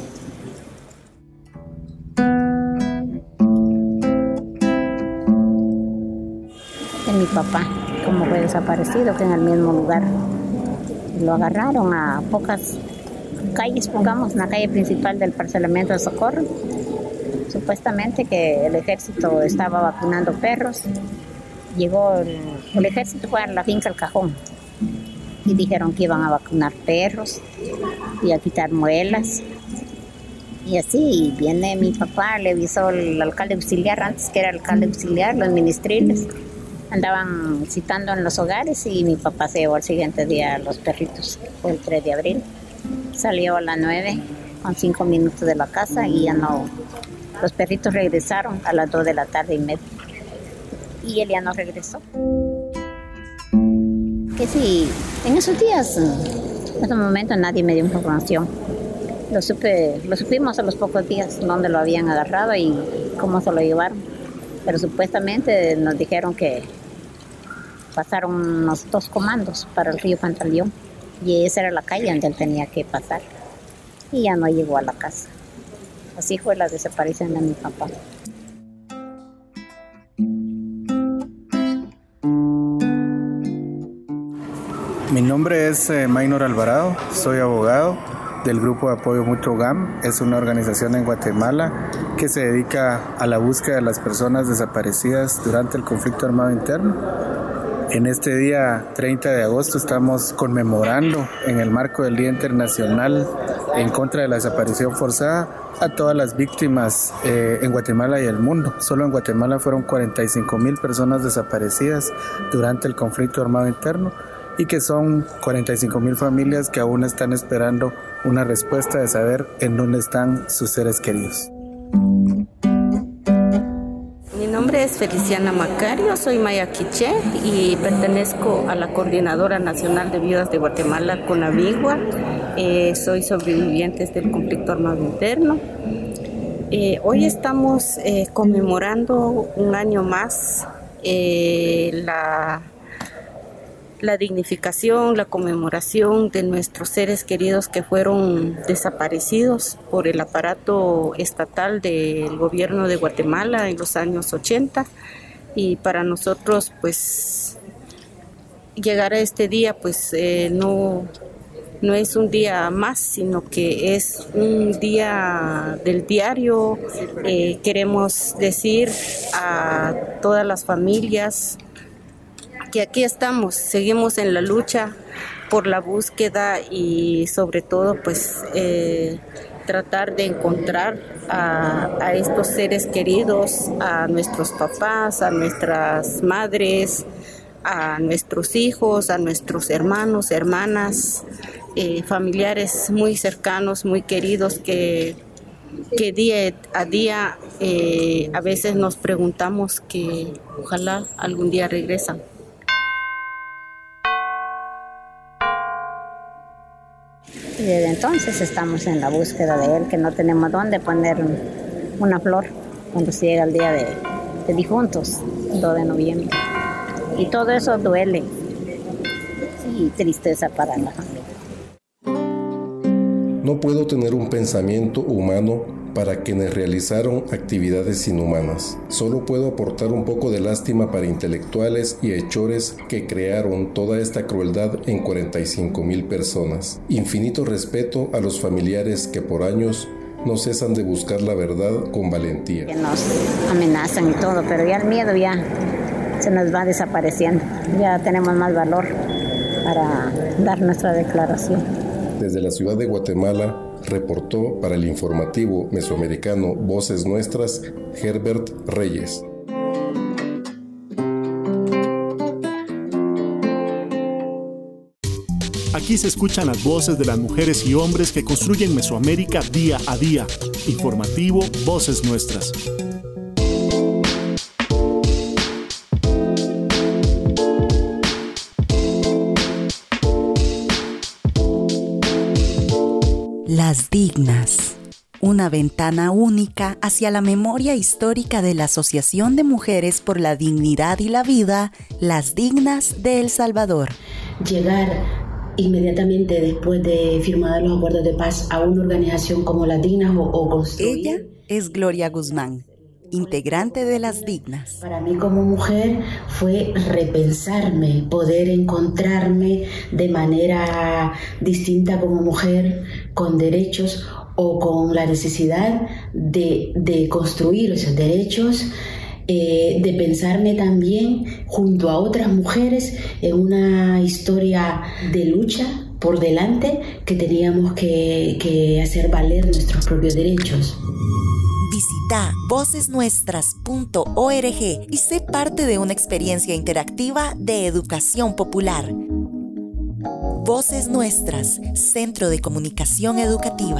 Mi papá, como fue desaparecido, que en el mismo lugar lo agarraron a pocas calles, pongamos, en la calle principal del parcelamiento de Socorro. Supuestamente que el ejército estaba vacunando perros. Llegó el, el ejército fue a la finca El Cajón y dijeron que iban a vacunar perros y a quitar muelas. Y así viene mi papá, le avisó el alcalde auxiliar, antes que era el alcalde auxiliar, los ministriles. Andaban citando en los hogares y mi papá se llevó el siguiente día a los perritos. Fue el tres de abril. Salió a las nueve con cinco minutos de la casa y ya no. Los perritos regresaron a las dos de la tarde y media. Y él ya no regresó. Que sí, en esos días, en ese momento nadie me dio información. Lo supe, lo supimos a los pocos días dónde lo habían agarrado y cómo se lo llevaron. Pero supuestamente nos dijeron que pasaron unos dos comandos para el río Pantaleón y esa era la calle donde él tenía que pasar y ya no llegó a la casa. Así fue la desaparición de mi papá. Mi nombre es eh, Maynor Alvarado, soy abogado del Grupo de Apoyo Mutuo G A M. Es una organización en Guatemala que se dedica a la búsqueda de las personas desaparecidas durante el conflicto armado interno. En este día treinta de agosto estamos conmemorando en el marco del Día Internacional en contra de la desaparición forzada a todas las víctimas eh, en Guatemala y el mundo. Solo en Guatemala fueron cuarenta y cinco mil personas desaparecidas durante el conflicto armado interno y que son cuarenta y cinco mil familias que aún están esperando una respuesta de saber en dónde están sus seres queridos. Mi nombre es Feliciana Macario, soy maya quiché y pertenezco a la Coordinadora Nacional de Viudas de Guatemala, CONAVIGUA. Eh, soy sobreviviente del conflicto armado interno. Eh, hoy estamos eh, conmemorando un año más eh, la... la dignificación, la conmemoración de nuestros seres queridos que fueron desaparecidos por el aparato estatal del gobierno de Guatemala en los años ochenta. Y para nosotros, pues, llegar a este día, pues, eh, no, no es un día más, sino que es un día del diario. Eh, queremos decir a todas las familias que aquí estamos, seguimos en la lucha por la búsqueda y sobre todo pues eh, tratar de encontrar a, a estos seres queridos, a nuestros papás, a nuestras madres, a nuestros hijos, a nuestros hermanos, hermanas, eh, familiares muy cercanos, muy queridos que, que día a día eh, a veces nos preguntamos que ojalá algún día regresan. Y desde entonces estamos en la búsqueda de él, que no tenemos dónde poner una flor cuando se llega el día de, de difuntos, dos de noviembre. Y todo eso duele y tristeza para la familia. No puedo tener un pensamiento humano para quienes realizaron actividades inhumanas. Solo puedo aportar un poco de lástima para intelectuales y hechores que crearon toda esta crueldad en cuarenta y cinco mil personas. Infinito respeto a los familiares que por años no cesan de buscar la verdad con valentía. Que nos amenazan y todo, pero ya el miedo ya se nos va desapareciendo. Ya tenemos más valor para dar nuestra declaración. Desde la ciudad de Guatemala, reportó para el informativo mesoamericano Voces Nuestras, Herbert Reyes. Aquí se escuchan las voces de las mujeres y hombres que construyen Mesoamérica día a día. Informativo Voces Nuestras. Las Dignas, una ventana única hacia la memoria histórica de la Asociación de Mujeres por la Dignidad y la Vida, Las Dignas de El Salvador. Llegar inmediatamente después de firmar los acuerdos de paz a una organización como Las Dignas o, o construir... Ella es Gloria Guzmán, integrante de Las Dignas. Para mí como mujer fue repensarme, poder encontrarme de manera distinta como mujer, con derechos o con la necesidad de, de construir esos derechos, eh, de pensarme también junto a otras mujeres en una historia de lucha por delante que teníamos que, que hacer valer nuestros propios derechos. Visita voces nuestras punto org y sé parte de una experiencia interactiva de educación popular. Voces Nuestras, Centro de Comunicación Educativa.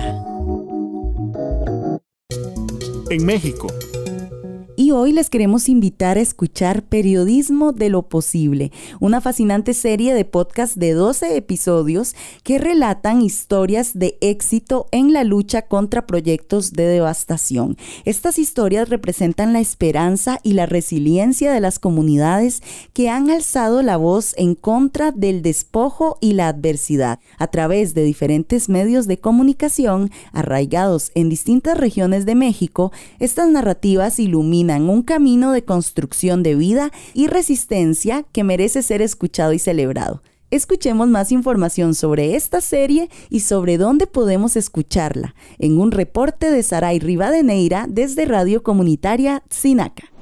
En México. Y hoy les queremos invitar a escuchar Periodismo de lo Posible, una fascinante serie de podcast de doce episodios que relatan historias de éxito en la lucha contra proyectos de devastación. Estas historias representan la esperanza y la resiliencia de las comunidades que han alzado la voz en contra del despojo y la adversidad. A través de diferentes medios de comunicación arraigados en distintas regiones de México, estas narrativas iluminan un camino de construcción de vida y resistencia que merece ser escuchado y celebrado. Escuchemos más información sobre esta serie y sobre dónde podemos escucharla en un reporte de Saray Rivadeneira desde Radio Comunitaria Tzinaca.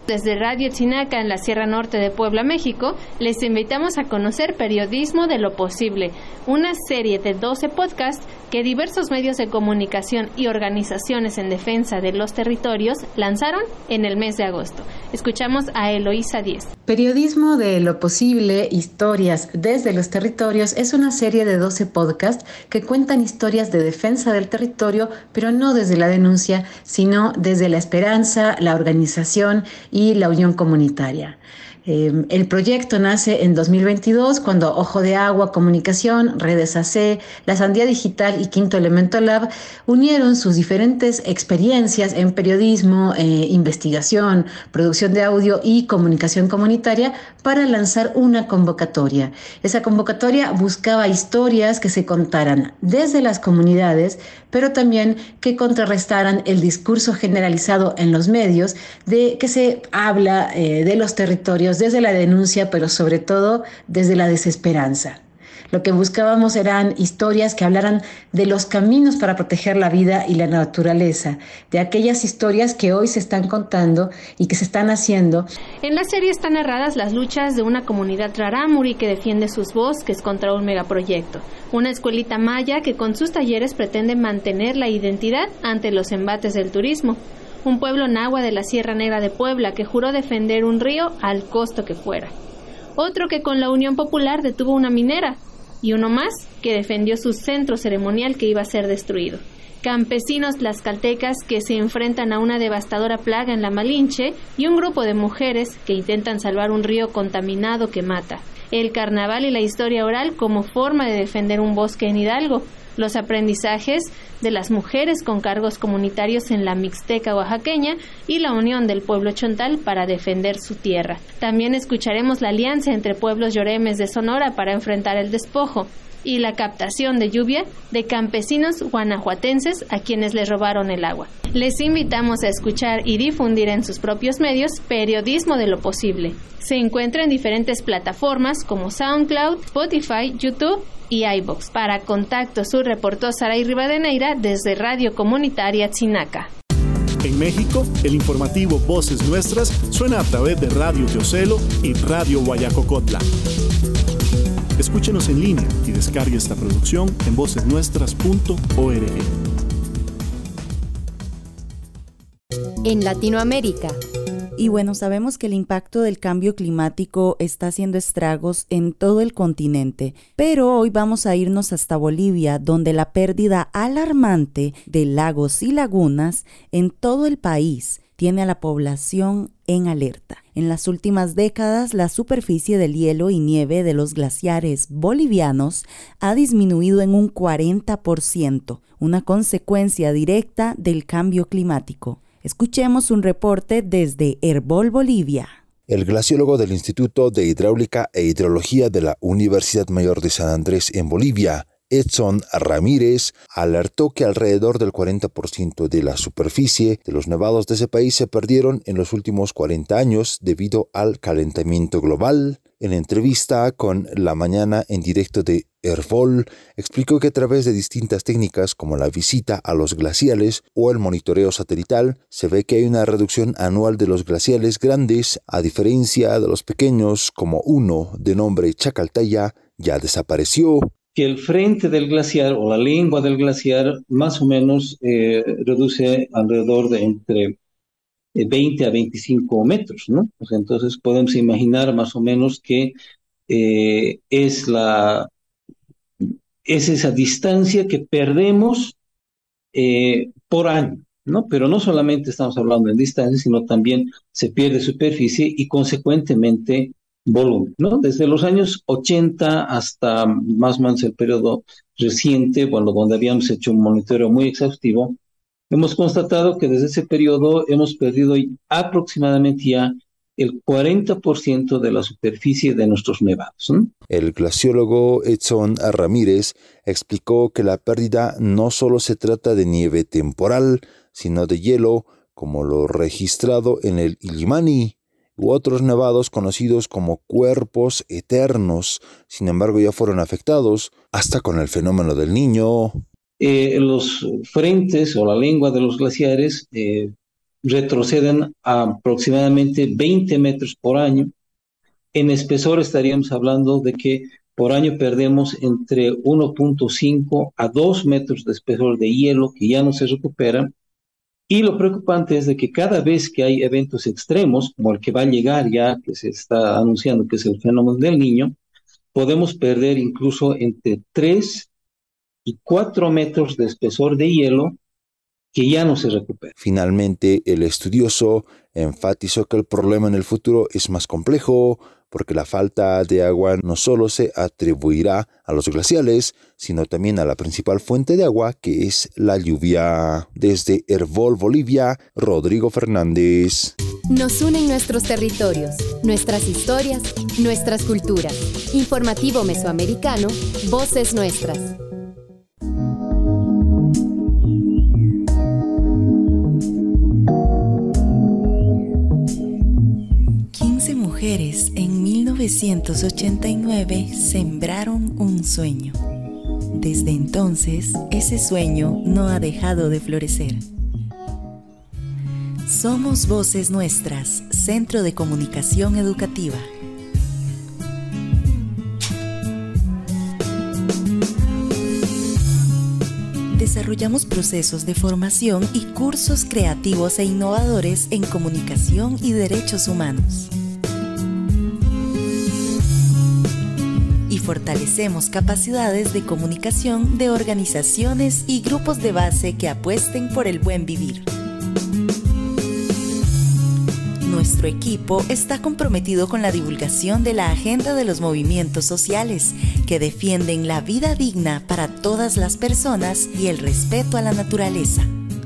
Desde Radio Chinaca en la Sierra Norte de Puebla, México, les invitamos a conocer Periodismo de lo Posible, una serie de doce podcasts que diversos medios de comunicación y organizaciones en defensa de los territorios lanzaron en el mes de agosto. Escuchamos a Eloísa Díez. Periodismo de lo Posible, historias desde los territorios, es una serie de doce podcasts que cuentan historias de defensa del territorio, pero no desde la denuncia, sino desde la esperanza, la organización y la unión comunitaria. Eh, el proyecto nace en dos mil veintidós cuando Ojo de Agua, Comunicación, Redes A C, La Sandía Digital y Quinto Elemento Lab unieron sus diferentes experiencias en periodismo, eh, investigación, producción de audio y comunicación comunitaria para lanzar una convocatoria. Esa convocatoria buscaba historias que se contaran desde las comunidades, pero también que contrarrestaran el discurso generalizado en los medios de que se habla eh, de los territorios desde la denuncia, pero sobre todo desde la desesperanza. Lo que buscábamos eran historias que hablaran de los caminos para proteger la vida y la naturaleza, de aquellas historias que hoy se están contando y que se están haciendo. En la serie están narradas las luchas de una comunidad rarámuri que defiende sus bosques contra un megaproyecto, una escuelita maya que con sus talleres pretende mantener la identidad ante los embates del turismo, un pueblo nahua de la Sierra Negra de Puebla que juró defender un río al costo que fuera, otro que con la Unión Popular detuvo una minera, y uno más que defendió su centro ceremonial que iba a ser destruido. Campesinos tlaxcaltecas que se enfrentan a una devastadora plaga en la Malinche y un grupo de mujeres que intentan salvar un río contaminado que mata. El carnaval y la historia oral como forma de defender un bosque en Hidalgo. Los aprendizajes de las mujeres con cargos comunitarios en la Mixteca oaxaqueña y la unión del pueblo chontal para defender su tierra. También escucharemos la alianza entre pueblos yoremes de Sonora para enfrentar el despojo y la captación de lluvia de campesinos guanajuatenses a quienes les robaron el agua. Les invitamos a escuchar y difundir en sus propios medios Periodismo de lo Posible. Se encuentra en diferentes plataformas como SoundCloud, Spotify, YouTube y iVoox. Para contacto, su reportó Saray Rivadeneira desde Radio Comunitaria Chinaca. En México, el informativo Voces Nuestras suena a través de Radio Teocelo y Radio Guayacocotla. Escúchenos en línea y descargue esta producción en voces nuestras punto org. En Latinoamérica. Y bueno, sabemos que el impacto del cambio climático está haciendo estragos en todo el continente, pero hoy vamos a irnos hasta Bolivia, donde la pérdida alarmante de lagos y lagunas en todo el país tiene a la población en alerta. En las últimas décadas, la superficie del hielo y nieve de los glaciares bolivianos ha disminuido en un cuarenta por ciento, una consecuencia directa del cambio climático. Escuchemos un reporte desde Herbol, Bolivia. El glaciólogo del Instituto de Hidráulica e Hidrología de la Universidad Mayor de San Andrés en Bolivia, Edson Ramírez, alertó que alrededor del cuarenta por ciento de la superficie de los nevados de ese país se perdieron en los últimos cuarenta años debido al calentamiento global. En entrevista con La Mañana en directo de Herbol, explicó que a través de distintas técnicas como la visita a los glaciales o el monitoreo satelital, se ve que hay una reducción anual de los glaciales grandes, a diferencia de los pequeños, como uno de nombre Chacaltaya, ya desapareció. Que el frente del glaciar o la lengua del glaciar más o menos eh, reduce alrededor de entre veinte a veinticinco metros, ¿no? O sea, entonces podemos imaginar más o menos que eh, es la es esa distancia que perdemos eh, por año, ¿no? Pero no solamente estamos hablando de distancia, sino también se pierde superficie y consecuentemente volumen, ¿no? Desde los años ochenta hasta más o menos el periodo reciente, bueno, donde habíamos hecho un monitoreo muy exhaustivo, hemos constatado que desde ese periodo hemos perdido aproximadamente ya el cuarenta por ciento de la superficie de nuestros nevados, ¿no? El glaciólogo Edson Ramírez explicó que la pérdida no solo se trata de nieve temporal, sino de hielo, como lo registrado en el Illimani, u otros nevados conocidos como cuerpos eternos. Sin embargo, ya fueron afectados hasta con el fenómeno del Niño. Eh, los frentes o la lengua de los glaciares eh, retroceden a aproximadamente veinte metros por año. En espesor estaríamos hablando de que por año perdemos entre uno punto cinco a dos metros de espesor de hielo que ya no se recuperan. Y lo preocupante es de que cada vez que hay eventos extremos, como el que va a llegar ya, que se está anunciando que es el fenómeno del Niño, podemos perder incluso entre tres y cuatro metros de espesor de hielo que ya no se recupera. Finalmente, el estudioso enfatizó que el problema en el futuro es más complejo porque la falta de agua no solo se atribuirá a los glaciales, sino también a la principal fuente de agua, que es la lluvia. Desde Hervol, Bolivia, Rodrigo Fernández. Nos unen nuestros territorios, nuestras historias, nuestras culturas. Informativo Mesoamericano, Voces Nuestras. quince mujeres en mil novecientos ochenta y nueve sembraron un sueño. Desde entonces, ese sueño no ha dejado de florecer. Somos Voces Nuestras, Centro de Comunicación Educativa. Desarrollamos procesos de formación y cursos creativos e innovadores en comunicación y derechos humanos. Y fortalecemos capacidades de comunicación de organizaciones y grupos de base que apuesten por el buen vivir. Nuestro equipo está comprometido con la divulgación de la agenda de los movimientos sociales que defienden la vida digna para todas las personas y el respeto a la naturaleza.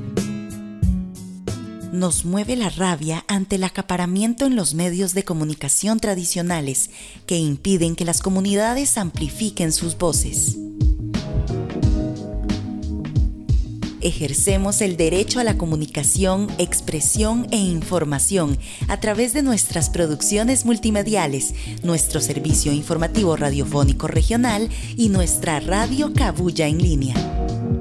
Nos mueve la rabia ante el acaparamiento en los medios de comunicación tradicionales que impiden que las comunidades amplifiquen sus voces. Ejercemos el derecho a la comunicación, expresión e información a través de nuestras producciones multimediales, nuestro servicio informativo radiofónico regional y nuestra radio Cabuya en línea.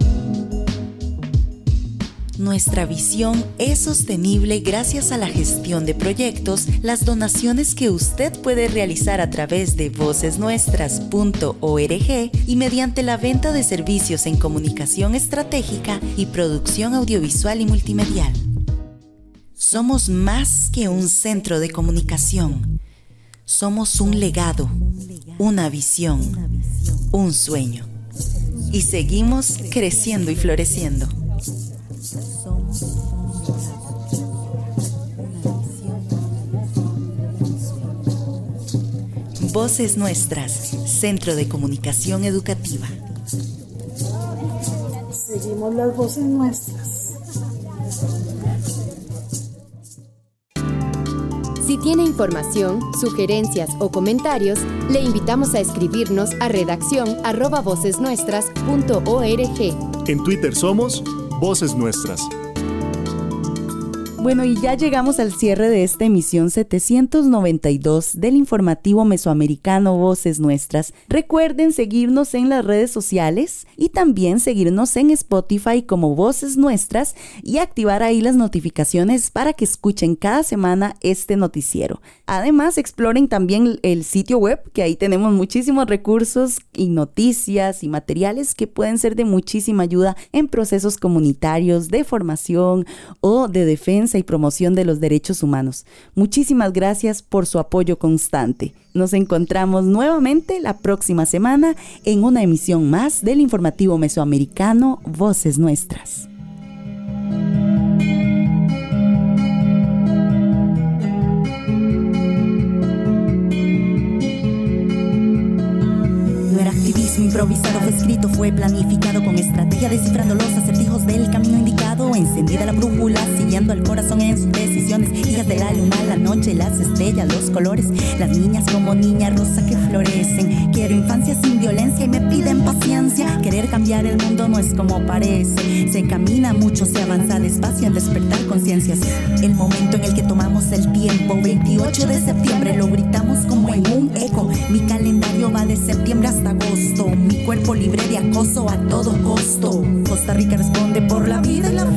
Nuestra visión es sostenible gracias a la gestión de proyectos, las donaciones que usted puede realizar a través de voces nuestras punto org y mediante la venta de servicios en comunicación estratégica y producción audiovisual y multimedial. Somos más que un centro de comunicación. Somos un legado, una visión, un sueño. Y seguimos creciendo y floreciendo. Voces Nuestras, Centro de Comunicación Educativa. Seguimos las voces nuestras. Si tiene información, sugerencias o comentarios, le invitamos a escribirnos a redacción arroba voces nuestras punto org. En Twitter somos Voces Nuestras. Bueno, y ya llegamos al cierre de esta emisión setecientos noventa y dos del informativo mesoamericano Voces Nuestras. Recuerden seguirnos en las redes sociales y también seguirnos en Spotify como Voces Nuestras y activar ahí las notificaciones para que escuchen cada semana este noticiero. Además, exploren también el sitio web, que ahí tenemos muchísimos recursos y noticias y materiales que pueden ser de muchísima ayuda en procesos comunitarios, de formación o de defensa y promoción de los derechos humanos. Muchísimas gracias por su apoyo constante. Nos encontramos nuevamente la próxima semana en una emisión más del informativo mesoamericano Voces Nuestras. Improvisado fue escrito, fue planificado con estrategia, descifrando los acertijos del camino indicado. Encendida la brújula, siguiendo al corazón en sus decisiones. Hijas de la luna, la noche, las estrellas, los colores. Las niñas como niña rosa que florecen. Quiero infancia sin violencia y me piden paciencia. Querer cambiar el mundo no es como parece. Se camina mucho, se avanza despacio en despertar conciencias. El momento en el que tomamos el tiempo, veintiocho de septiembre, lo gritamos como en un eco. Mi calendario va de septiembre hasta agosto. Mi cuerpo libre de acoso a todo costo. Costa Rica responde por la vida y la familia.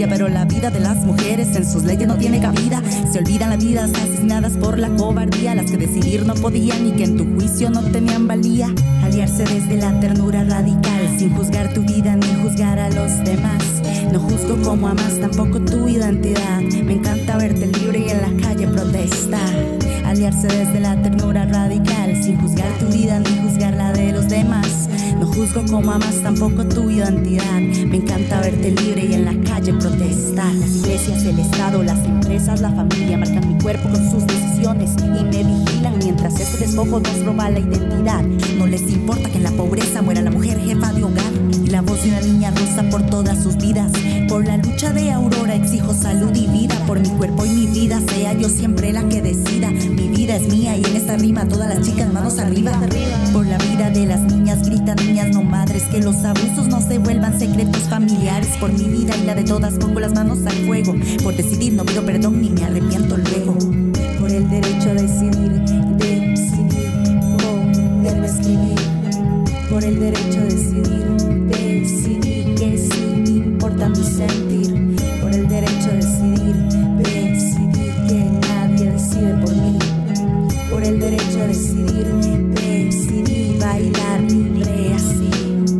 familia, pero la vida de las mujeres en sus leyes no tiene cabida. Se olvidan las vidas asesinadas por la cobardía, las que decidir no podían y que en tu juicio no tenían valía. Aliarse desde la ternura radical, sin juzgar tu vida ni juzgar a los demás. No juzgo cómo amas, tampoco tu identidad. Me encanta verte libre y en la calle protestar. Aliarse desde la ternura radical, sin juzgar tu vida ni juzgar la de los demás. No juzgo cómo amas, tampoco tu identidad. Me encanta verte libre y en la calle protestar. Las iglesias, el Estado, las empresas, la familia marcan mi cuerpo con sus decisiones y me vigilan mientras este despojo nos roba la identidad. No les importa que en la pobreza muera la mujer jefa de hogar y la voz de una niña rosa por todas sus vidas. Por la lucha de Aurora exijo salud y vida. Por mi cuerpo y mi vida sea yo siempre la que decida. Mi vida es mía y en esta rima todas las chicas manos arriba. Por la vida de las niñas gritan niñas no madres, que los abusos no se vuelvan secretos familiares. Por mi vida y la de todas pongo las manos al fuego. Por decidir no pido perdón ni me arrepiento luego. Por el derecho a decidir, decidir, poder escribir. Por el derecho a decidir, decidir que sí me importa mi sentir. Por el derecho a decidir, decidir que nadie decide por mí. Por el derecho a decidir, decidir bailar libre así.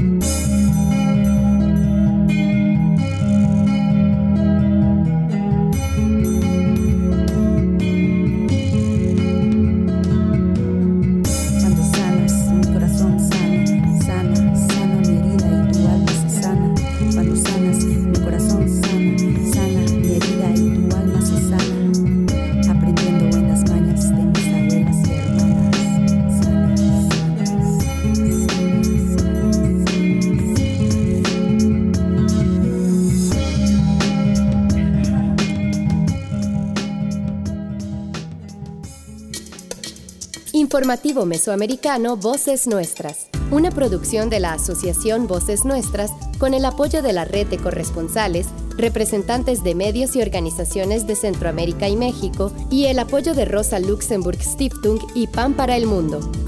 Cuando sanas, mi corazón sana, sana, sana mi herida y tu alma se sana. Cuando sanas, mi corazón sana, sana mi herida y tu alma se sana. Aprendiendo buenas mañas de mis abuelas y hermanas. Sanas, sanas, sanas, Informativo Mesoamericano Voces Nuestras, una producción de la Asociación Voces Nuestras con el apoyo de la Red de Corresponsales, representantes de medios y organizaciones de Centroamérica y México y el apoyo de Rosa Luxemburg Stiftung y Pan para el Mundo.